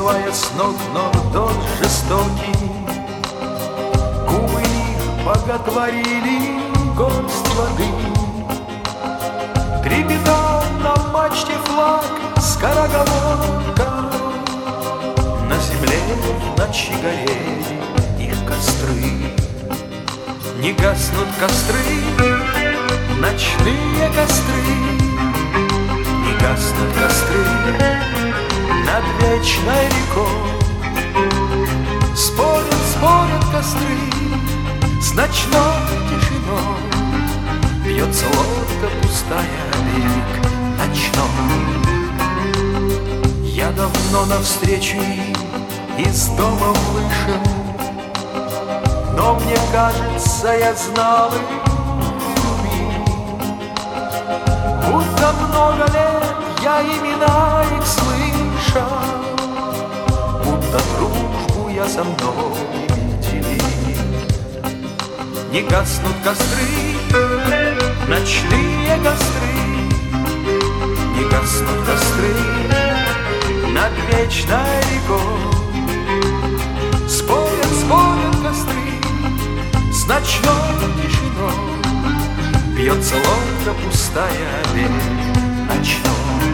сбивая с ног нордон жестокий. Губы их боготворили горсть воды. Трепетал на мачте флаг скороговорка. На земле в ночи горели их костры. Не гаснут костры, ночные костры. Не гаснут костры над вечной рекой. Спорят, спорят костры с ночной тишиной. Бьется лодка пустая, берег ночной. Я давно навстречу им из дома вышел, но мне кажется, я знал их, любил. Будто много лет я имена их слышал, будто дружбу я со мной делил. Не гаснут костры, ночные костры. Не гаснут костры над вечной рекой. Спорят, спорят костры с ночной тишиной. Бьется лодка пустая, берег ночной.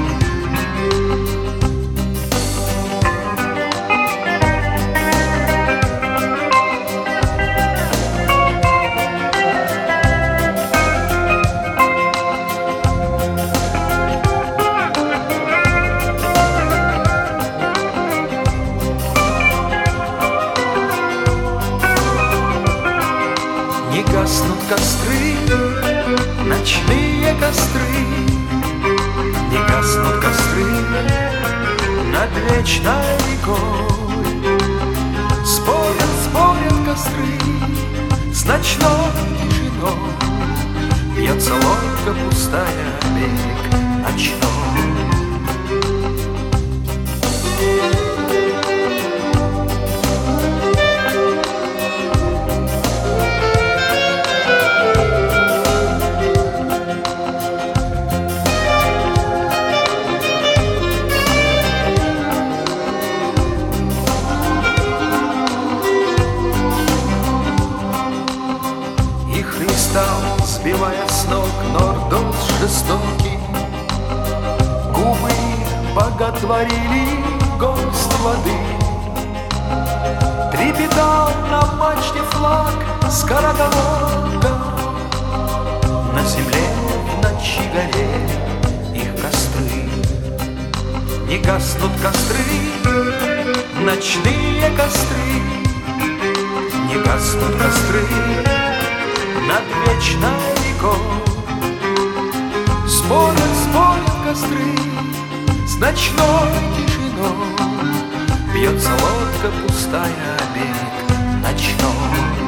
Не гаснут костры, ночные костры. Не гаснут костры над вечной рекой. Спорят, спорят костры с ночной тишиной. Бьется лодка пустая, берег ночной. Стал, сбивая с ног нордос жестокий. Губы боготворили горсть воды. Трепетал на мачте флаг скороговорка. На земле в ночи горели их костры. Не гаснут костры, ночные костры. Не гаснут костры над вечной рекой. Спорят, спорят костры с ночной тишиной. Бьется лодка пустая, берег ночной.